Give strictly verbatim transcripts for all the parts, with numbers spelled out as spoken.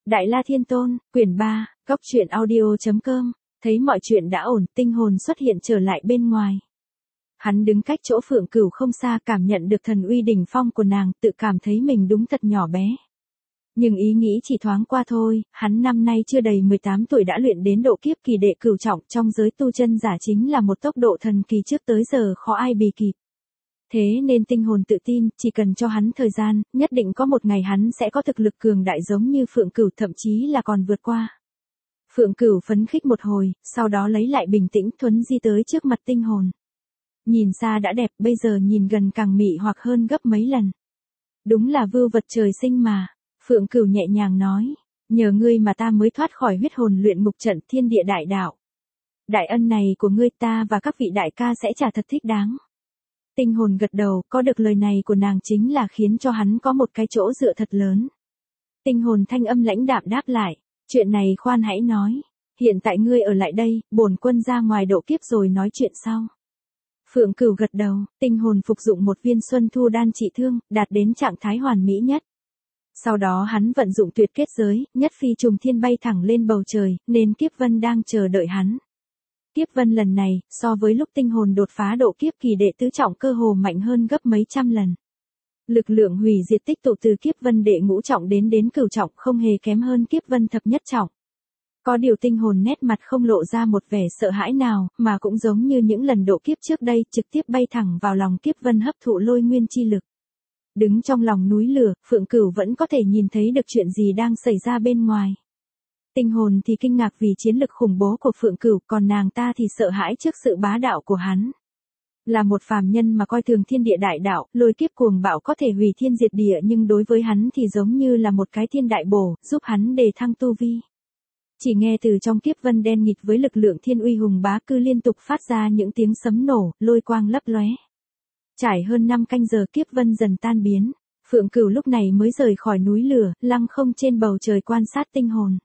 Đại La Thiên Tôn, quyển ba, góc truyện audio chấm com, thấy mọi chuyện đã ổn, tinh hồn xuất hiện trở lại bên ngoài. Hắn đứng cách chỗ Phượng Cửu không xa, cảm nhận được thần uy đỉnh phong của nàng, tự cảm thấy mình đúng thật nhỏ bé. Nhưng ý nghĩ chỉ thoáng qua thôi, hắn năm nay chưa đầy mười tám tuổi đã luyện đến độ kiếp kỳ đệ cửu trọng, trong giới tu chân giả chính là một tốc độ thần kỳ trước tới giờ khó ai bì kịp. Thế nên tinh hồn tự tin, chỉ cần cho hắn thời gian, nhất định có một ngày hắn sẽ có thực lực cường đại giống như Phượng Cửu, thậm chí là còn vượt qua. Phượng Cửu phấn khích một hồi, sau đó lấy lại bình tĩnh, thuấn di tới trước mặt tinh hồn. Nhìn xa đã đẹp, bây giờ nhìn gần càng mị hoặc hơn gấp mấy lần. Đúng là vưu vật trời sinh mà. Phượng Cửu nhẹ nhàng nói, nhờ ngươi mà ta mới thoát khỏi huyết hồn luyện ngục trận thiên địa đại đạo. Đại ân này của ngươi ta và các vị đại ca sẽ trả thật thích đáng. Tinh hồn gật đầu, có được lời này của nàng chính là khiến cho hắn có một cái chỗ dựa thật lớn. Tinh hồn thanh âm lãnh đạm đáp lại, chuyện này khoan hãy nói, hiện tại ngươi ở lại đây, bổn quân ra ngoài độ kiếp rồi nói chuyện sau. Phượng Cửu gật đầu, tinh hồn phục dụng một viên xuân thu đan trị thương, đạt đến trạng thái hoàn mỹ nhất. Sau đó hắn vận dụng tuyệt kết giới, nhất phi trùng thiên bay thẳng lên bầu trời, nên kiếp vân đang chờ đợi hắn. Kiếp vân lần này, so với lúc tinh hồn đột phá độ kiếp kỳ đệ tứ trọng cơ hồ mạnh hơn gấp mấy trăm lần. Lực lượng hủy diệt tích tụ từ kiếp vân đệ ngũ trọng đến đến cửu trọng không hề kém hơn kiếp vân thập nhất trọng. Có điều tinh hồn nét mặt không lộ ra một vẻ sợ hãi nào, mà cũng giống như những lần độ kiếp trước đây, trực tiếp bay thẳng vào lòng kiếp vân hấp thụ lôi nguyên chi lực. Đứng trong lòng núi lửa, Phượng Cửu vẫn có thể nhìn thấy được chuyện gì đang xảy ra bên ngoài. Tinh hồn thì kinh ngạc vì chiến lực khủng bố của Phượng Cửu, còn nàng ta thì sợ hãi trước sự bá đạo của hắn. Là một phàm nhân mà coi thường thiên địa đại đạo, lôi kiếp cuồng bạo có thể hủy thiên diệt địa, nhưng đối với hắn thì giống như là một cái thiên đại bổ, giúp hắn đề thăng tu vi. Chỉ nghe từ trong kiếp vân đen nghịt với lực lượng thiên uy hùng bá cứ liên tục phát ra những tiếng sấm nổ, lôi quang lấp lóe. Trải hơn năm canh giờ kiếp vân dần tan biến, Phượng Cửu lúc này mới rời khỏi núi lửa, lăng không trên bầu trời quan sát tinh hồn.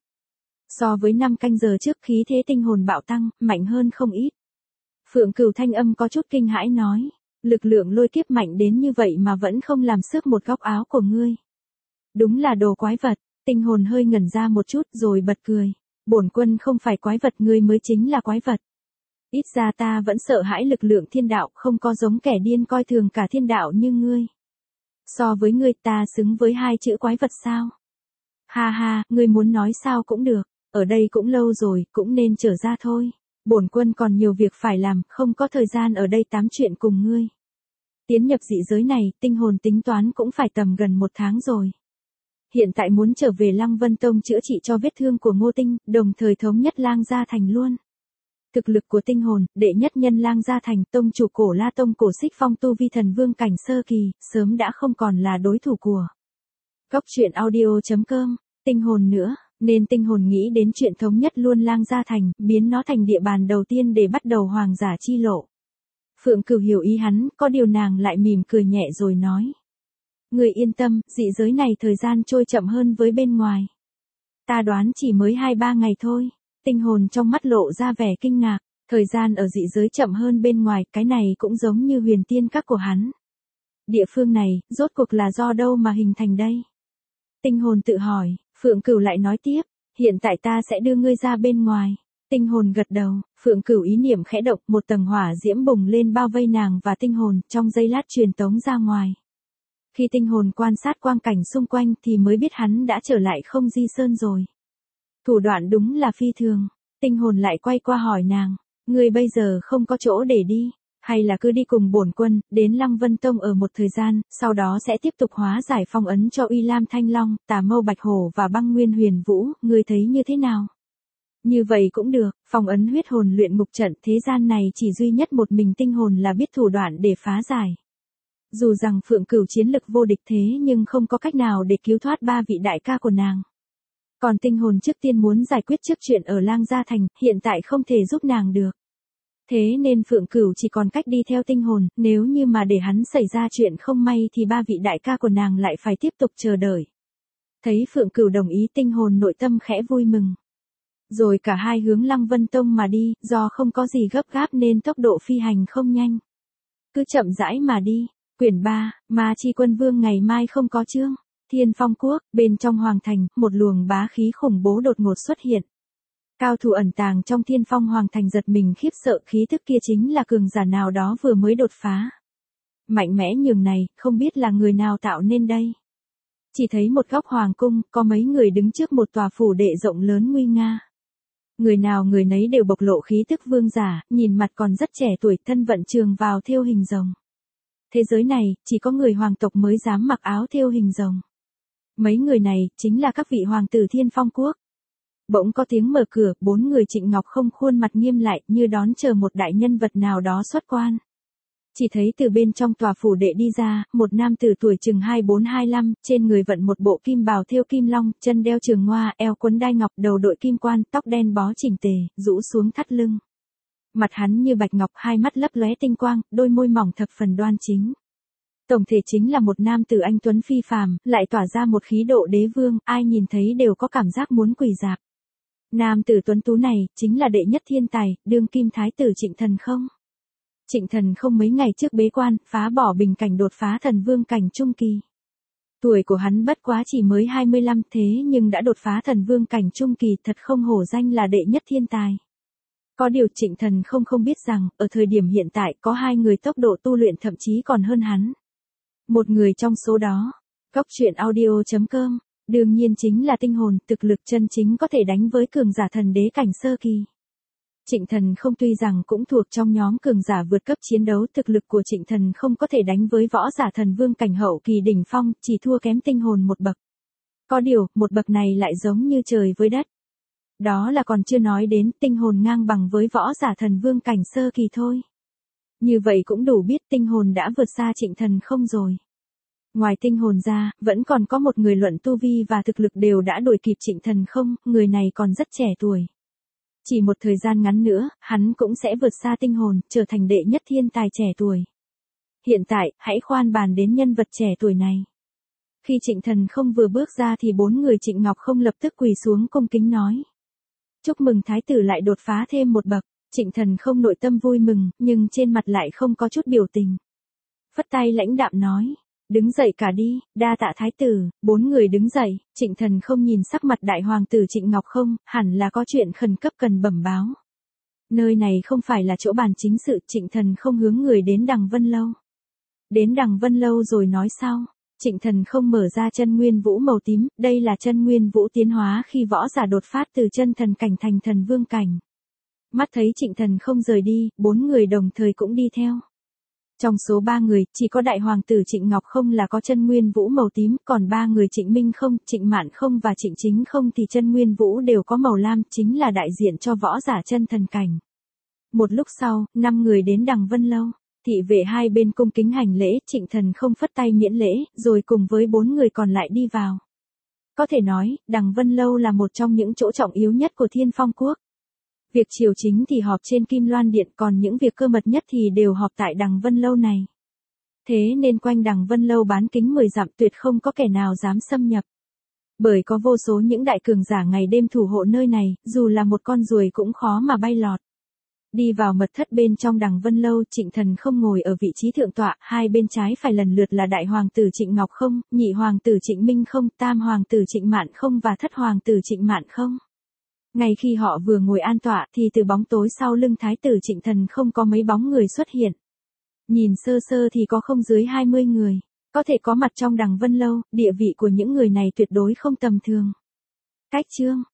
So với năm canh giờ trước khí thế tinh hồn bạo tăng, mạnh hơn không ít. Phượng Cửu thanh âm có chút kinh hãi nói, lực lượng lôi kiếp mạnh đến như vậy mà vẫn không làm xước một góc áo của ngươi. Đúng là đồ quái vật, tinh hồn hơi ngẩn ra một chút rồi bật cười. Bổn quân không phải quái vật, ngươi mới chính là quái vật. Ít ra ta vẫn sợ hãi lực lượng thiên đạo, không có giống kẻ điên coi thường cả thiên đạo như ngươi. So với ngươi ta xứng với hai chữ quái vật sao? Ha ha, ngươi muốn nói sao cũng được, ở đây cũng lâu rồi, cũng nên trở ra thôi. Bổn quân còn nhiều việc phải làm, không có thời gian ở đây tám chuyện cùng ngươi. Tiến nhập dị giới này, tinh hồn tính toán cũng phải tầm gần một tháng rồi. Hiện tại muốn trở về Lăng Vân Tông chữa trị cho vết thương của Ngô Tinh, đồng thời thống nhất Lang Gia Thành luôn. Thực lực của tinh hồn, đệ nhất nhân Lang Gia Thành, tông chủ Cổ La Tông Cổ Xích Phong tu vi thần vương cảnh sơ kỳ, sớm đã không còn là đối thủ của. Góc truyện audio chấm com, tinh hồn nữa, nên tinh hồn nghĩ đến chuyện thống nhất luôn Lang Gia Thành, biến nó thành địa bàn đầu tiên để bắt đầu hoàng giả chi lộ. Phượng Cửu hiểu ý hắn, có điều nàng lại mỉm cười nhẹ rồi nói. Người yên tâm, dị giới này thời gian trôi chậm hơn với bên ngoài. Ta đoán chỉ mới hai ba ngày thôi. Tinh hồn trong mắt lộ ra vẻ kinh ngạc, thời gian ở dị giới chậm hơn bên ngoài, cái này cũng giống như huyền tiên các của hắn. Địa phương này, rốt cuộc là do đâu mà hình thành đây? Tinh hồn tự hỏi, Phượng Cửu lại nói tiếp, hiện tại ta sẽ đưa ngươi ra bên ngoài. Tinh hồn gật đầu, Phượng Cửu ý niệm khẽ động, một tầng hỏa diễm bùng lên bao vây nàng và tinh hồn, trong giây lát truyền tống ra ngoài. Khi tinh hồn quan sát quang cảnh xung quanh thì mới biết hắn đã trở lại không di sơn rồi. Thủ đoạn đúng là phi thường. Tinh hồn lại quay qua hỏi nàng, ngươi bây giờ không có chỗ để đi, hay là cứ đi cùng bổn quân, đến Lăng Vân Tông ở một thời gian, sau đó sẽ tiếp tục hóa giải phong ấn cho Uy Lam Thanh Long, Tà Mâu Bạch Hổ và Băng Nguyên Huyền Vũ, ngươi thấy như thế nào? Như vậy cũng được, phong ấn huyết hồn luyện ngục trận, thế gian này chỉ duy nhất một mình tinh hồn là biết thủ đoạn để phá giải. Dù rằng Phượng Cửu chiến lực vô địch thế nhưng không có cách nào để cứu thoát ba vị đại ca của nàng. Còn tinh hồn trước tiên muốn giải quyết trước chuyện ở Lang Gia Thành, hiện tại không thể giúp nàng được. Thế nên Phượng Cửu chỉ còn cách đi theo tinh hồn, nếu như mà để hắn xảy ra chuyện không may thì ba vị đại ca của nàng lại phải tiếp tục chờ đợi. Thấy Phượng Cửu đồng ý, tinh hồn nội tâm khẽ vui mừng. Rồi cả hai hướng Lăng Vân Tông mà đi, do không có gì gấp gáp nên tốc độ phi hành không nhanh. Cứ chậm rãi mà đi. Quyển ba, Ma Chi Quân Vương ngày mai không có chương. Thiên Phong Quốc, bên trong hoàng thành, một luồng bá khí khủng bố đột ngột xuất hiện. Cao thủ ẩn tàng trong Thiên Phong hoàng thành giật mình khiếp sợ, khí thức kia chính là cường giả nào đó vừa mới đột phá. Mạnh mẽ nhường này, không biết là người nào tạo nên đây. Chỉ thấy một góc hoàng cung, có mấy người đứng trước một tòa phủ đệ rộng lớn nguy nga. Người nào người nấy đều bộc lộ khí tức vương giả, nhìn mặt còn rất trẻ tuổi, thân vận trường vào thêu hình rồng. Thế giới này, chỉ có người hoàng tộc mới dám mặc áo thêu hình rồng. Mấy người này, chính là các vị hoàng tử Thiên Phong Quốc. Bỗng có tiếng mở cửa, bốn người Trịnh Ngọc Không khuôn mặt nghiêm lại, như đón chờ một đại nhân vật nào đó xuất quan. Chỉ thấy từ bên trong tòa phủ đệ đi ra, một nam tử tuổi chừng hai bốn hai lăm, trên người vận một bộ kim bào thêu kim long, chân đeo trường ngoa, eo quấn đai ngọc, đầu đội kim quan, tóc đen bó chỉnh tề, rũ xuống thắt lưng. Mặt hắn như bạch ngọc, hai mắt lấp lóe tinh quang, đôi môi mỏng thập phần đoan chính. Tổng thể chính là một nam tử anh tuấn phi phàm, lại tỏa ra một khí độ đế vương, ai nhìn thấy đều có cảm giác muốn quỳ rạp. Nam tử tuấn tú này, chính là đệ nhất thiên tài, đương kim thái tử Trịnh Thần Không. Trịnh Thần Không mấy ngày trước bế quan, phá bỏ bình cảnh đột phá thần vương cảnh trung kỳ. Tuổi của hắn bất quá chỉ mới hai mươi lăm, thế nhưng đã đột phá thần vương cảnh trung kỳ, thật không hổ danh là đệ nhất thiên tài. Có điều Trịnh Thần Không không biết rằng, ở thời điểm hiện tại có hai người tốc độ tu luyện thậm chí còn hơn hắn. Một người trong số đó, Cốc truyện audio chấm com, đương nhiên chính là tinh hồn, thực lực chân chính có thể đánh với cường giả thần đế cảnh sơ kỳ. Trịnh Thần Không tuy rằng cũng thuộc trong nhóm cường giả vượt cấp chiến đấu, thực lực của Trịnh Thần Không có thể đánh với võ giả thần vương cảnh hậu kỳ đỉnh phong, chỉ thua kém tinh hồn một bậc. Có điều, một bậc này lại giống như trời với đất. Đó là còn chưa nói đến tinh hồn ngang bằng với võ giả thần vương cảnh sơ kỳ thôi. Như vậy cũng đủ biết tinh hồn đã vượt xa Trịnh Thần Không rồi. Ngoài tinh hồn ra, vẫn còn có một người luận tu vi và thực lực đều đã đuổi kịp Trịnh Thần Không, người này còn rất trẻ tuổi. Chỉ một thời gian ngắn nữa, hắn cũng sẽ vượt xa tinh hồn, trở thành đệ nhất thiên tài trẻ tuổi. Hiện tại, hãy khoan bàn đến nhân vật trẻ tuổi này. Khi Trịnh Thần Không vừa bước ra thì bốn người Trịnh Ngọc Không lập tức quỳ xuống cung kính nói. Chúc mừng thái tử lại đột phá thêm một bậc. Trịnh Thần Không nội tâm vui mừng, nhưng trên mặt lại không có chút biểu tình. Phất tay lãnh đạm nói. Đứng dậy cả đi, đa tạ thái tử. Bốn người đứng dậy, Trịnh Thần Không nhìn sắc mặt đại hoàng tử Trịnh Ngọc Không, hẳn là có chuyện khẩn cấp cần bẩm báo. Nơi này không phải là chỗ bàn chính sự, Trịnh Thần Không hướng người đến Đằng Vân Lâu. Đến Đằng Vân Lâu rồi nói sau. Trịnh Thần Không mở ra chân nguyên vũ màu tím, đây là chân nguyên vũ tiến hóa khi võ giả đột phát từ chân thần cảnh thành thần vương cảnh. Mắt thấy Trịnh Thần Không rời đi, bốn người đồng thời cũng đi theo. Trong số ba người, chỉ có đại hoàng tử Trịnh Ngọc Không là có chân nguyên vũ màu tím, còn ba người Trịnh Minh Không, Trịnh Mạn Không và Trịnh Chính Không thì chân nguyên vũ đều có màu lam, chính là đại diện cho võ giả chân thần cảnh. Một lúc sau, năm người đến Đằng Vân Lâu, thị vệ hai bên cung kính hành lễ, Trịnh Thần Không phất tay miễn lễ, rồi cùng với bốn người còn lại đi vào. Có thể nói, Đằng Vân Lâu là một trong những chỗ trọng yếu nhất của Thiên Phong Quốc. Việc triều chính thì họp trên Kim Loan Điện, còn những việc cơ mật nhất thì đều họp tại Đằng Vân Lâu này. Thế nên quanh Đằng Vân Lâu bán kính mười dặm tuyệt không có kẻ nào dám xâm nhập. Bởi có vô số những đại cường giả ngày đêm thủ hộ nơi này, dù là một con ruồi cũng khó mà bay lọt. Đi vào mật thất bên trong Đằng Vân Lâu, Trịnh Thần Không ngồi ở vị trí thượng tọa, hai bên trái phải lần lượt là đại hoàng tử Trịnh Ngọc Không, nhị hoàng tử Trịnh Minh Không, tam hoàng tử Trịnh Mạn Không và thất hoàng tử Trịnh Mạn Không. Ngay khi họ vừa ngồi an tọa thì từ bóng tối sau lưng thái tử Trịnh Thần Không có mấy bóng người xuất hiện. Nhìn sơ sơ thì có không dưới hai mươi người, có thể có mặt trong Đằng Vân Lâu, địa vị của những người này tuyệt đối không tầm thường. Cách chương